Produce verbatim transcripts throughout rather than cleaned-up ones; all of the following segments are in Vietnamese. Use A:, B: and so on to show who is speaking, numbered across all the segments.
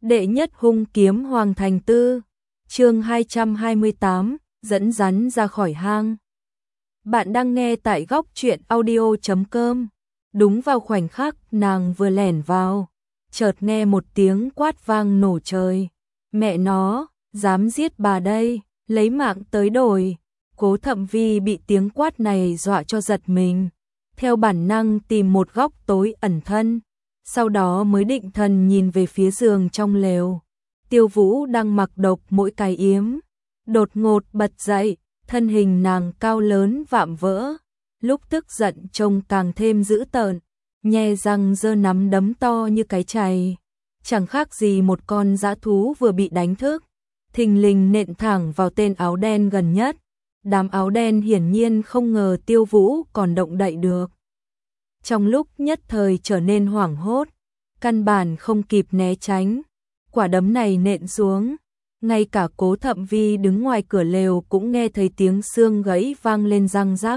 A: Đệ nhất hung kiếm Hoàng Thành Tư, chương hai trăm hai mươi tám, dẫn rắn ra khỏi hang. Bạn đang nghe tại góc truyện audio chấm com. Đúng vào khoảnh khắc nàng vừa lẻn vào, chợt nghe một tiếng quát vang nổ trời. Mẹ nó, dám giết bà đây, lấy mạng tới đổi. Cố Thậm Vi bị tiếng quát này dọa cho giật mình, theo bản năng tìm một góc tối ẩn thân. Sau đó mới định thần nhìn về phía giường trong lều. Tiêu Vũ đang mặc độc mỗi cái yếm, đột ngột bật dậy, thân hình nàng cao lớn vạm vỡ, lúc tức giận trông càng thêm dữ tợn, nhe răng giơ nắm đấm to như cái chày, chẳng khác gì một con dã thú vừa bị đánh thức, thình lình nện thẳng vào tên áo đen gần nhất. Đám áo đen hiển nhiên không ngờ Tiêu Vũ còn động đậy được. Trong lúc nhất thời trở nên hoảng hốt, căn bản không kịp né tránh, quả đấm này nện xuống, ngay cả Cố Thậm Vi đứng ngoài cửa lều cũng nghe thấy tiếng xương gãy vang lên răng rắc.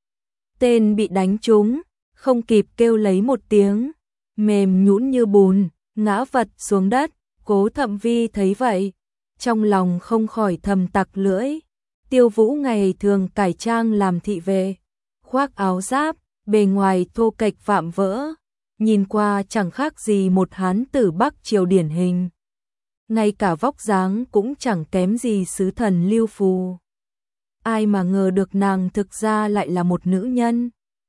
A: Tên bị đánh trúng, không kịp kêu lấy một tiếng, mềm nhũn như bùn, ngã vật xuống đất. Cố Thậm Vi thấy vậy, trong lòng không khỏi thầm tặc lưỡi. Tiêu Vũ ngày thường cải trang làm thị vệ, khoác áo giáp, bề ngoài thô kệch vạm vỡ, nhìn qua chẳng khác gì một hán tử Bắc Triều điển hình. Ngay cả vóc dáng cũng chẳng kém gì sứ thần Lưu Phù. Ai mà ngờ được nàng thực ra lại là một nữ nhân.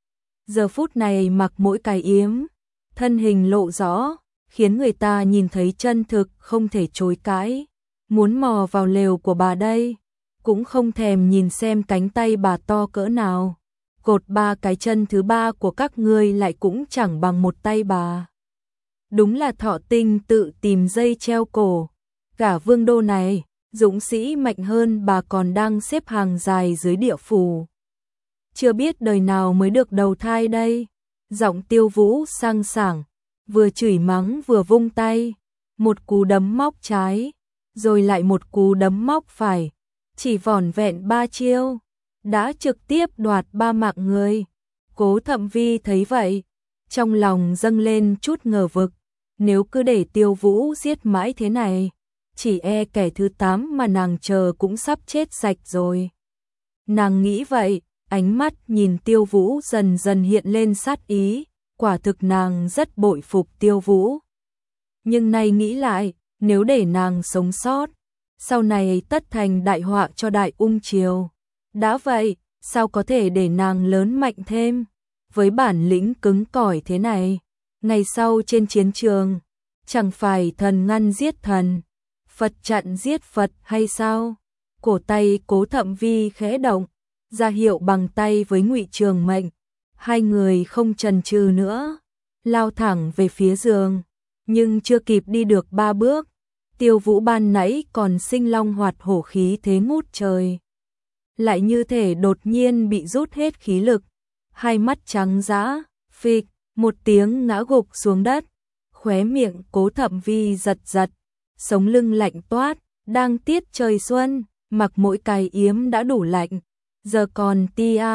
A: Giờ phút này mặc mỗi cái yếm, thân hình lộ rõ, khiến người ta nhìn thấy chân thực không thể chối cãi. Muốn mò vào lều của bà đây, cũng không thèm nhìn xem cánh tay bà to cỡ nào. Cột ba cái chân thứ ba của các ngươi lại cũng chẳng bằng một tay bà. Đúng là thọ tinh tự tìm dây treo cổ. Cả vương đô này, dũng sĩ mạnh hơn bà còn đang xếp hàng dài dưới địa phủ. Chưa biết đời nào mới được đầu thai đây. Giọng Tiêu Vũ sang sảng, vừa chửi mắng vừa vung tay, một cú đấm móc trái, rồi lại một cú đấm móc phải, chỉ vỏn vẹn ba chiêu, đã trực tiếp đoạt ba mạng người. Cố Thậm Vi thấy vậy, trong lòng dâng lên chút ngờ vực, nếu cứ để Tiêu Vũ giết mãi thế này, chỉ e kẻ thứ tám mà nàng chờ cũng sắp chết sạch rồi. Nàng nghĩ vậy, ánh mắt nhìn Tiêu Vũ dần dần hiện lên sát ý, quả thực nàng rất bội phục Tiêu Vũ. Nhưng nay nghĩ lại, nếu để nàng sống sót, sau này tất thành đại họa cho Đại Ung Triều. Đã vậy, sao có thể để nàng lớn mạnh thêm? Với bản lĩnh cứng cỏi thế này, ngày sau trên chiến trường, chẳng phải thần ngăn giết thần, Phật chặn giết Phật hay sao? Cổ tay Cố Thậm Vi khẽ động, ra hiệu bằng tay với Ngụy Trường Mệnh. Hai người không chần chừ nữa, lao thẳng về phía giường, nhưng chưa kịp đi được ba bước, Tiêu Vũ ban nãy còn sinh long hoạt hổ khí thế ngút trời, lại như thể đột nhiên bị rút hết khí lực, hai mắt trắng dã, phịch, một tiếng ngã gục xuống đất. Khóe miệng Cố Thậm Vi giật giật, sống lưng lạnh toát, đang tiết trời xuân, mặc mỗi cái yếm đã đủ lạnh, giờ còn tia,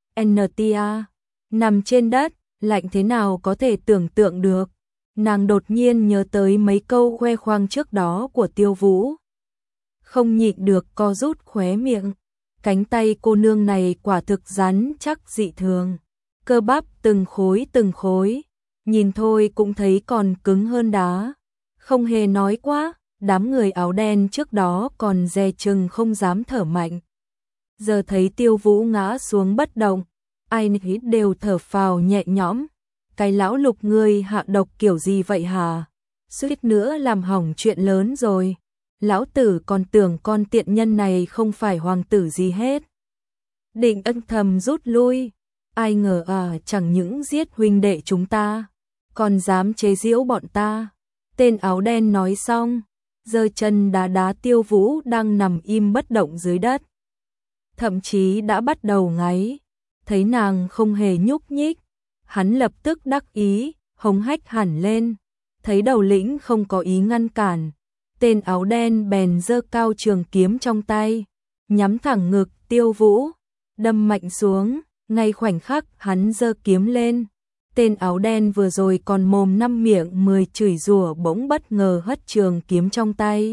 A: tia, nằm trên đất, lạnh thế nào có thể tưởng tượng được. Nàng đột nhiên nhớ tới mấy câu khoe khoang trước đó của Tiêu Vũ, không nhịn được co rút khóe miệng. Cánh tay cô nương này quả thực rắn chắc dị thường, cơ bắp từng khối từng khối, nhìn thôi cũng thấy còn cứng hơn đá. Không hề nói quá, đám người áo đen trước đó còn dè chừng không dám thở mạnh. Giờ thấy Tiêu Vũ ngã xuống bất động, ai nấy đều thở phào nhẹ nhõm. Cái lão Lục ngươi hạ độc kiểu gì vậy hả? Suýt nữa làm hỏng chuyện lớn rồi. Lão tử còn tưởng con tiện nhân này không phải hoàng tử gì hết. Định âm thầm rút lui, ai ngờ à chẳng những giết huynh đệ chúng ta, còn dám chế giễu bọn ta. Tên áo đen nói xong, giơ chân đá đá Tiêu Vũ đang nằm im bất động dưới đất. Thậm chí đã bắt đầu ngáy, thấy nàng không hề nhúc nhích, hắn lập tức đắc ý, hống hách hẳn lên, thấy đầu lĩnh không có ý ngăn cản. Tên áo đen bèn giơ cao trường kiếm trong tay, nhắm thẳng ngực Tiêu Vũ, đâm mạnh xuống. Ngay khoảnh khắc hắn giơ kiếm lên, Tên áo đen vừa rồi còn mồm năm miệng mười chửi rủa bỗng bất ngờ hất trường kiếm trong tay,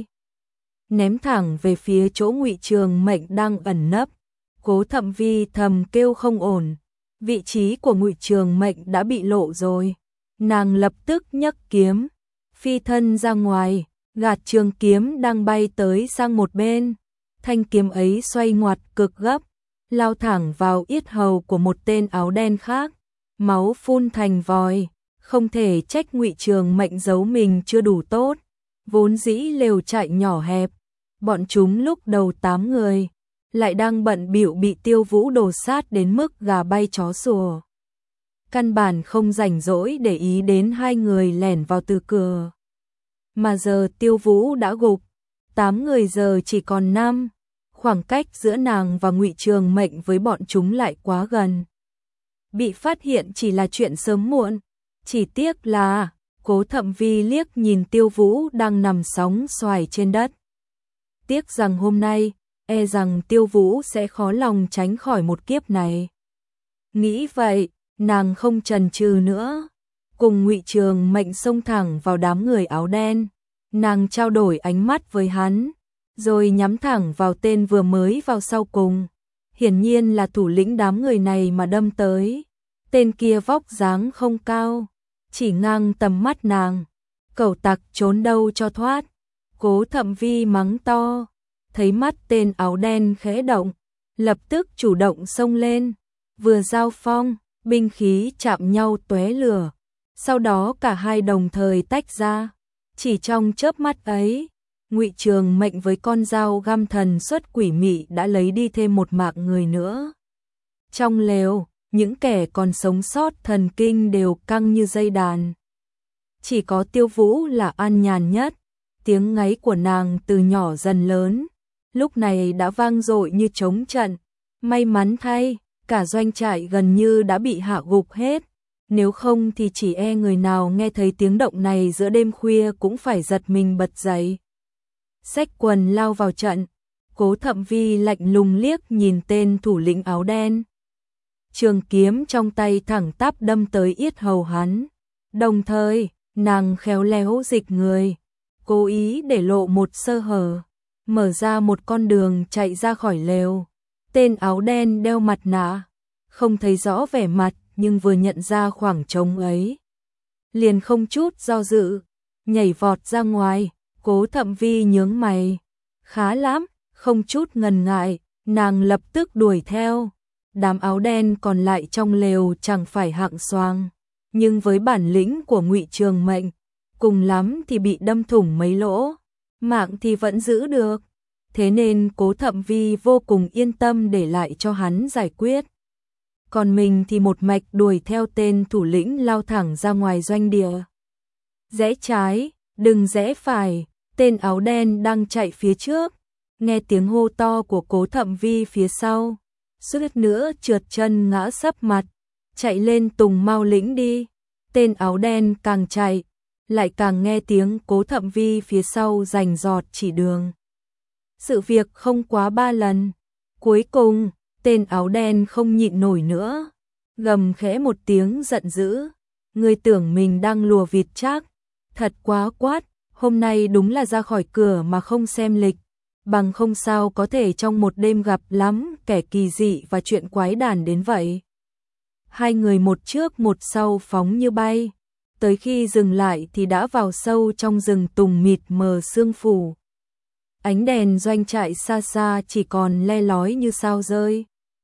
A: ném thẳng về phía chỗ Ngụy Trường Mệnh đang ẩn nấp. Cố Thậm Vi thầm kêu không ổn, vị trí của Ngụy Trường Mệnh đã bị lộ rồi. Nàng lập tức nhấc kiếm, phi thân ra ngoài, gạt trường kiếm đang bay tới sang một bên. Thanh kiếm ấy xoay ngoặt cực gấp, lao thẳng vào yết hầu của một tên áo đen khác, máu phun thành vòi. Không thể trách Ngụy Trường Mệnh giấu mình chưa đủ tốt, vốn dĩ lều trại nhỏ hẹp, bọn chúng lúc đầu tám người, lại đang bận bịu bị Tiêu Vũ đổ sát đến mức gà bay chó sủa. Căn bản không rảnh rỗi để ý đến hai người lẻn vào từ cửa. Mà giờ Tiêu Vũ đã gục, tám người giờ chỉ còn năm, khoảng cách giữa nàng và Ngụy Trường Mệnh với bọn chúng lại quá gần. Bị phát hiện chỉ là chuyện sớm muộn, chỉ tiếc là Cố Thậm Vi liếc nhìn Tiêu Vũ đang nằm sóng xoài trên đất. Tiếc rằng hôm nay, e rằng Tiêu Vũ sẽ khó lòng tránh khỏi một kiếp này. Nghĩ vậy, nàng không chần chừ nữa, cùng Ngụy Trường Mệnh xông thẳng vào đám người áo đen. Nàng trao đổi ánh mắt với hắn, rồi nhắm thẳng vào tên vừa mới vào sau cùng. Hiển nhiên là thủ lĩnh đám người này mà đâm tới. Tên kia vóc dáng không cao, chỉ ngang tầm mắt nàng. Cẩu tặc trốn đâu cho thoát. Cố Thậm Vi mắng to, thấy mắt tên áo đen khẽ động, lập tức chủ động xông lên. Vừa giao phong, binh khí chạm nhau tóe lửa, sau đó cả hai đồng thời tách ra. Chỉ trong chớp mắt ấy, Ngụy Trường Mệnh với con dao găm thần xuất quỷ mị đã lấy đi thêm một mạng người nữa. Trong lều, những kẻ còn sống sót thần kinh đều căng như dây đàn. Chỉ có Tiêu Vũ là an nhàn nhất, tiếng ngáy của nàng từ nhỏ dần lớn, lúc này đã vang dội như trống trận. May mắn thay, cả doanh trại gần như đã bị hạ gục hết. Nếu không thì chỉ e người nào nghe thấy tiếng động này giữa đêm khuya cũng phải giật mình bật dậy. Xách quần lao vào trận, Cố Thậm Vi lạnh lùng liếc nhìn tên thủ lĩnh áo đen. Trường kiếm trong tay thẳng tắp đâm tới yết hầu hắn. Đồng thời, nàng khéo léo dịch người, cố ý để lộ một sơ hở, mở ra một con đường chạy ra khỏi lều. Tên áo đen đeo mặt nạ, không thấy rõ vẻ mặt, nhưng vừa nhận ra khoảng trống ấy, liền không chút do dự, nhảy vọt ra ngoài. Cố Thậm Vi nhướng mày, khá lắm, không chút ngần ngại, nàng lập tức đuổi theo. Đám áo đen còn lại trong lều chẳng phải hạng xoang, nhưng với bản lĩnh của Ngụy Trường Mệnh, cùng lắm thì bị đâm thủng mấy lỗ, mạng thì vẫn giữ được. Thế nên Cố Thậm Vi vô cùng yên tâm để lại cho hắn giải quyết. Còn mình thì một mạch đuổi theo tên thủ lĩnh lao thẳng ra ngoài doanh địa. Rẽ trái, đừng rẽ phải, tên áo đen đang chạy phía trước. Nghe tiếng hô to của Cố Thậm Vi phía sau, suýt nữa trượt chân ngã sấp mặt, chạy lên Tùng Mao lĩnh đi. Tên áo đen càng chạy, lại càng nghe tiếng Cố Thậm Vi phía sau rành rọt chỉ đường. Sự việc không quá ba lần, cuối cùng, tên áo đen không nhịn nổi nữa, gầm khẽ một tiếng giận dữ. Ngươi tưởng mình đang lùa vịt chắc, thật quá quát, hôm nay đúng là ra khỏi cửa mà không xem lịch, bằng không sao có thể trong một đêm gặp lắm kẻ kỳ dị và chuyện quái đản đến vậy. Hai người một trước một sau phóng như bay, tới khi dừng lại thì đã vào sâu trong rừng tùng mịt mờ sương phủ. Ánh đèn doanh trại xa xa chỉ còn le lói như sao rơi.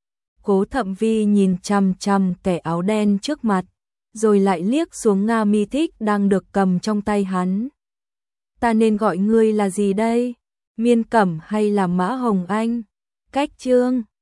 A: Cố Thậm Vi nhìn chằm chằm kẻ áo đen trước mặt, rồi lại liếc xuống Nga Mi Thích đang được cầm trong tay hắn. Ta nên gọi ngươi là gì đây? Miên Cẩm hay là Mã Hồng Anh? Cách chương